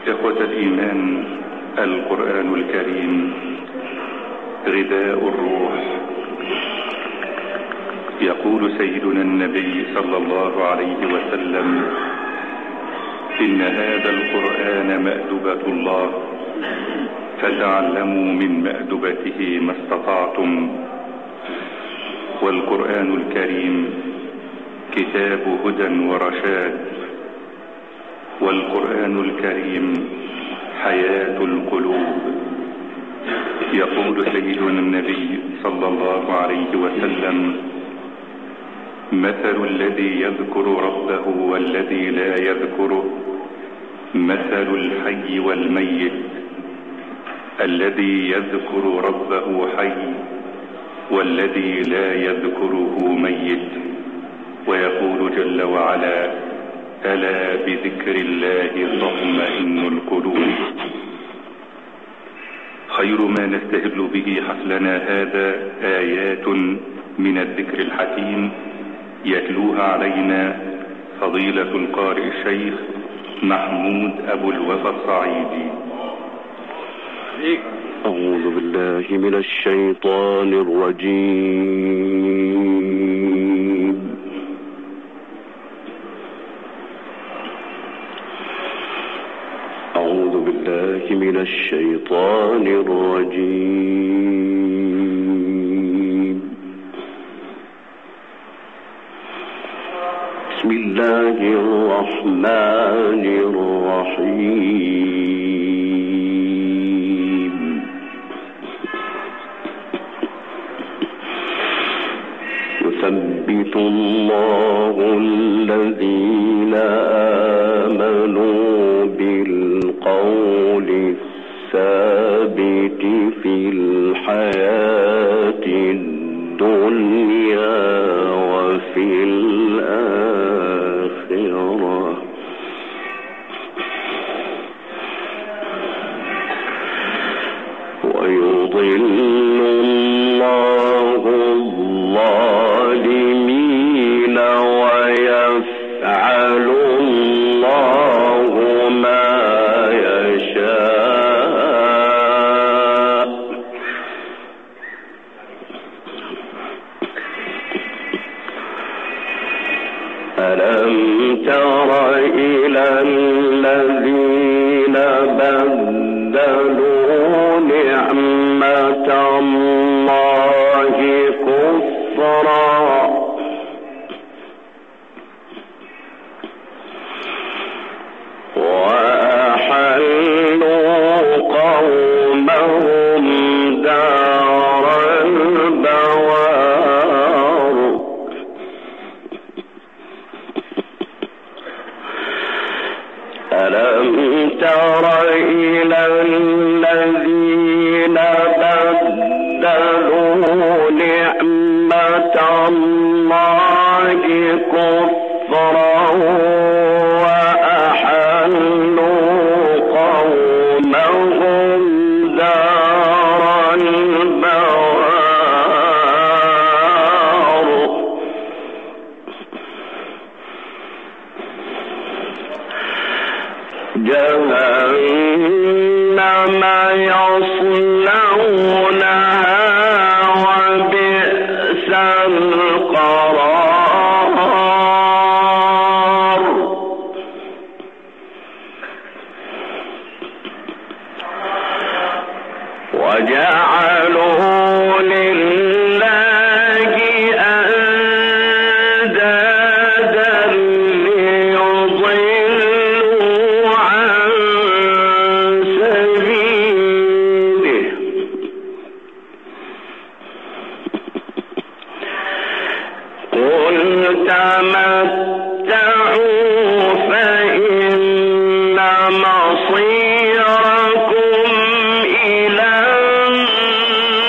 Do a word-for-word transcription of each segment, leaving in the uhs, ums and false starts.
إخوة الإيمان، القرآن الكريم غذاء الروح. يقول سيدنا النبي صلى الله عليه وسلم: إن هذا القرآن مأدبة الله، فتعلموا من مأدبته ما استطعتم. والقرآن الكريم كتاب هدى ورشاد، والقرآن الكريم حياة القلوب. يقول سيدنا النبي صلى الله عليه وسلم: مثل الذي يذكر ربه والذي لا يذكره مثل الحي والميت، الذي يذكر ربه حي والذي لا يذكره ميت. ويقول جل وعلا: ألا بذكر الله تطمئن القلوب. خير ما نستهل به حفلنا هذا آيات من الذكر الحكيم يتلوها علينا فضيلة القارئ الشيخ محمود أبو الوفا الصعيدي. أعوذ بالله من الشيطان الرجيم. أعوذ بالله من الشيطان الرجيم. بسم الله الرحمن الرحيم. يثبت الله الذين آمنوا بالقول الثابت في الحياة الدنيا وفي الآخرة، ويضل الله الظالمين ويفعل الله ما يشاء. ألم تر إلى الذين بدلوا نعمة الله كفرا وأحلوا قومهم دار البوار. ألم تر إلى الذين بدلوا نعمة الله كفرا وأحلوا قومهم دار البوار. جهنم يصلونها وبئس القرار. وجعلوا لله أندادا ليضلوا عن سبيله. قل تمتعوا فإن مصيركم إلى النار.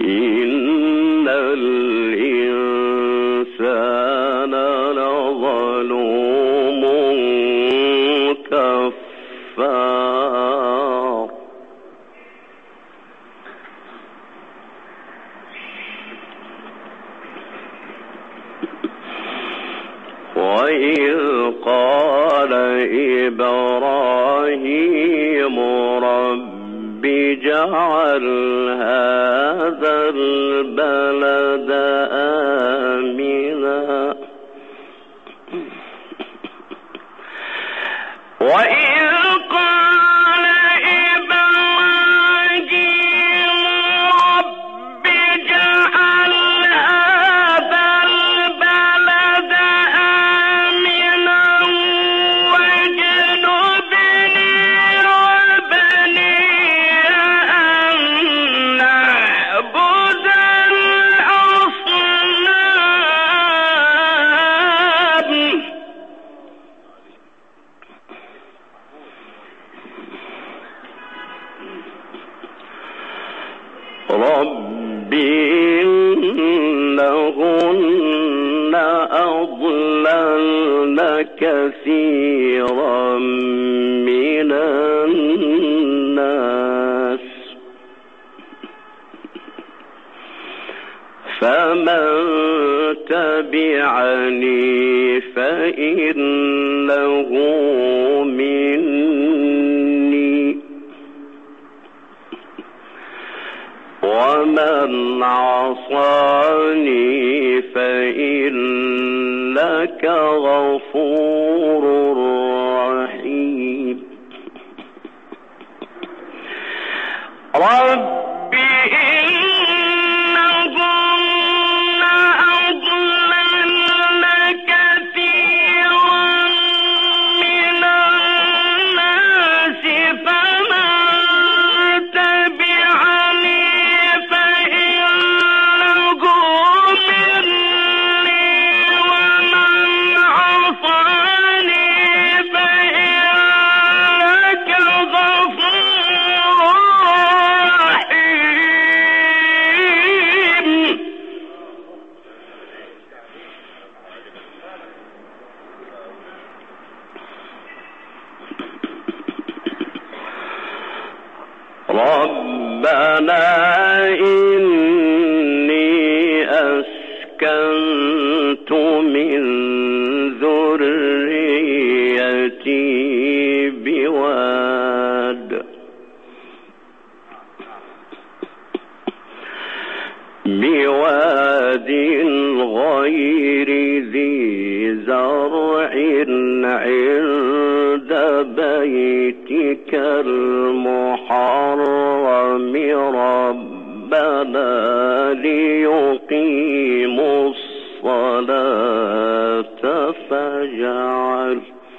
إن الإنسان لظلوم كفار وإذ قال إبراهيم رب اجعل هذا البلد آمنا وإذ قال إبراهيم رب اجعل هذا البلد آمنا واجنبني وبني أن نعبد الأصنام رب إنهن أضللن كثيرا من الناس فمن تبعني فإنه مني ومن عصاني فإنك غفور رحيم رب إنهن أضللن كثيرا من الناس فمن تبعني فإنه مني ومن عصاني فإنك غفور رحيم ربنا إني أسكنت من ذريتي بواد بواد غير ذي زرع عند بيتك المحرم ربنا ليقيموا الصلاة فاجعل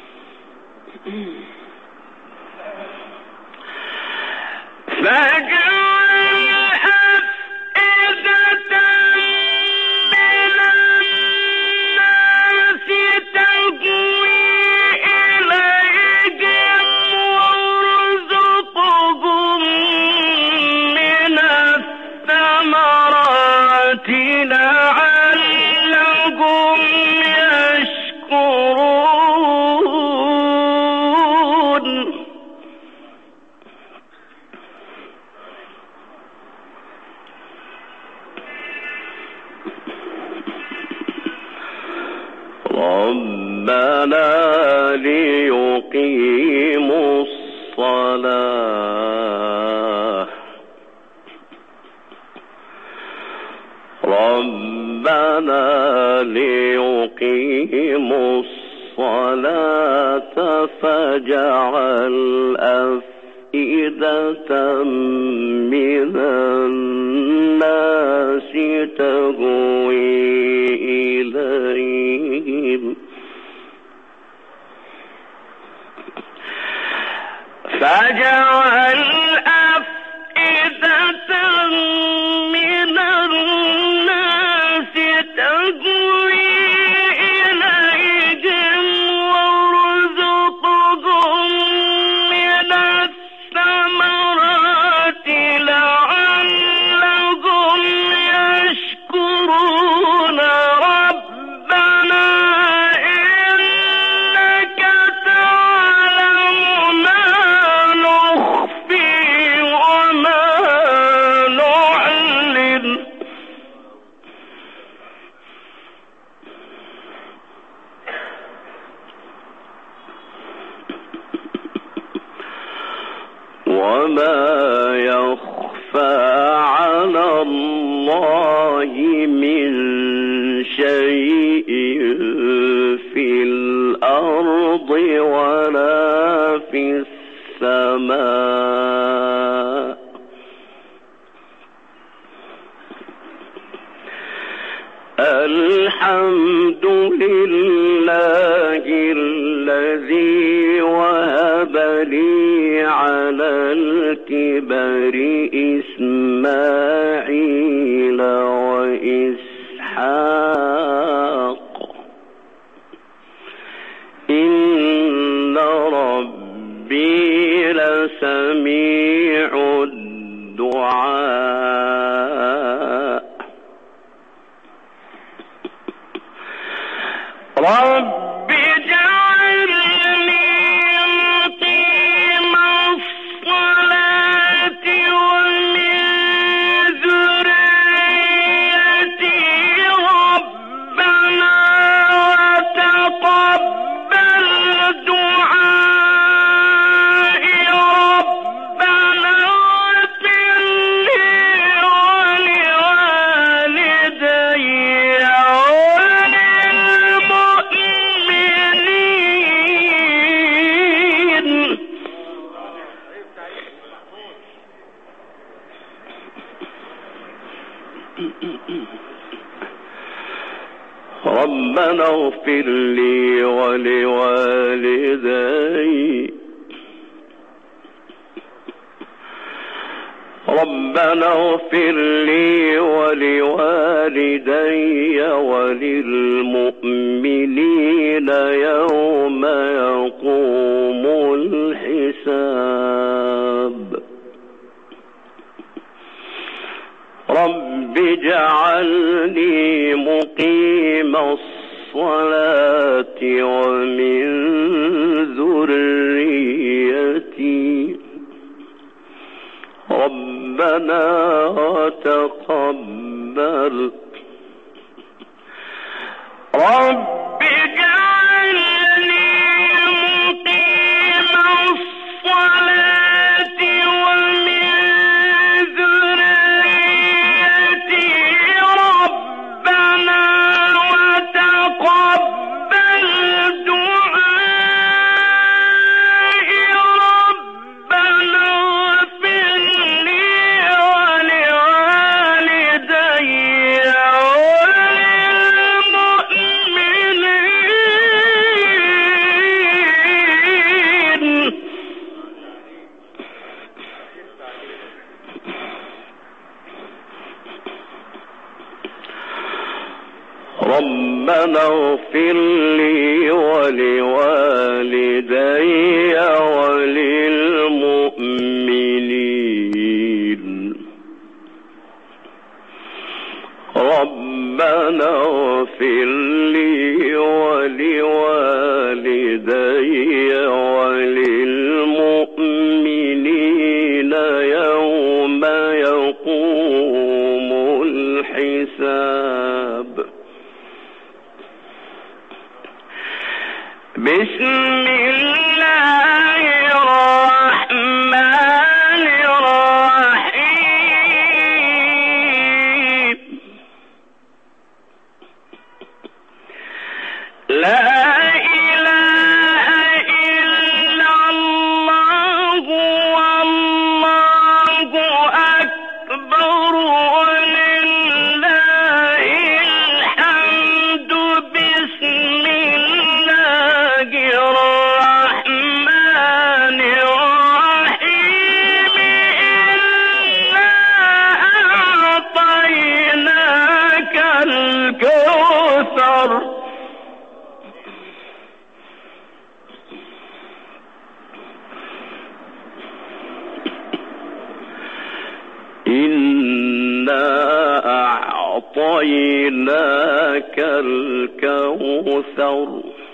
فاجعل أفئدة من الناس تهوي إليهم وارزقهم من الثمرات لعلهم يشكرون ربنا ليقيموا الصلاة ربنا ليقيموا الصلاة فاجعل أفئدة من الناس تهوي إليهم فاجعل أفئدة من الناس تهوي إليهم وارزقهم من الثمرات لعلهم شيء في الأرض ولا في السماء الحمد لله الذي وهب لي على الكبر إسماعيل وإسحاق إن ربي لسميع الدعاء رب اجعلني مقيم الصلاة ومن ذريتي ربنا وتقبل دعائي ربنا اغفر لي ولوالدي ربنا اغفر لي ولوالدي ربنا اغفر لي ولوالدي وللمؤمنين يوم يقوم الحساب رب اجعلني مقيم الصلاة ومن ذريتي ربنا وتقبل رب اجعلني مقيم الصلاة ومن ربنا وتقبل دعائي ربنا اغفر لي ولوالدي وللمؤمنين ربنا اغفر لي ولوالدي وللمؤمنين ربنا اغفر لي ولوالدي وللمؤمنين يوم يقوم الحساب بسم الله الرحمن الرحيم لا إله إلا الله والله أكبر ولله الحمد بسم الله الرحمن الرحيم إنا أعطيناك الكوثر إنا أعطيناك الكوثر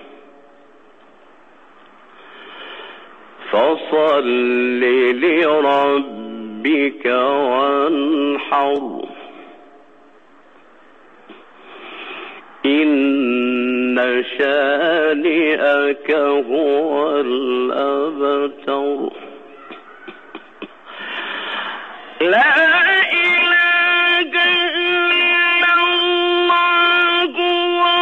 فصل لربك وانحر إن شانئك هو الأبتر لا إله إلا الله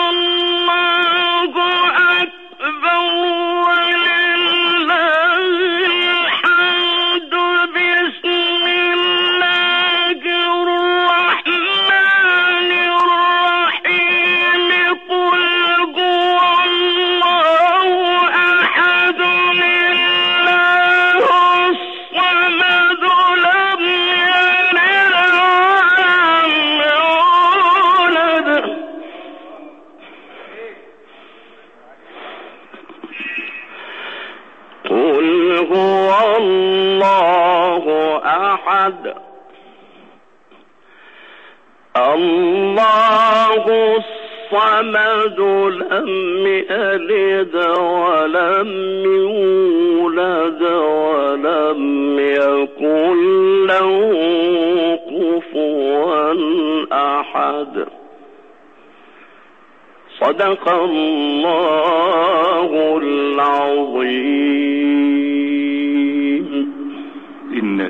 أحد الله الصمد لم يلد ولم يولد ولم يكن له كفوا أحد. صدق الله العظيم.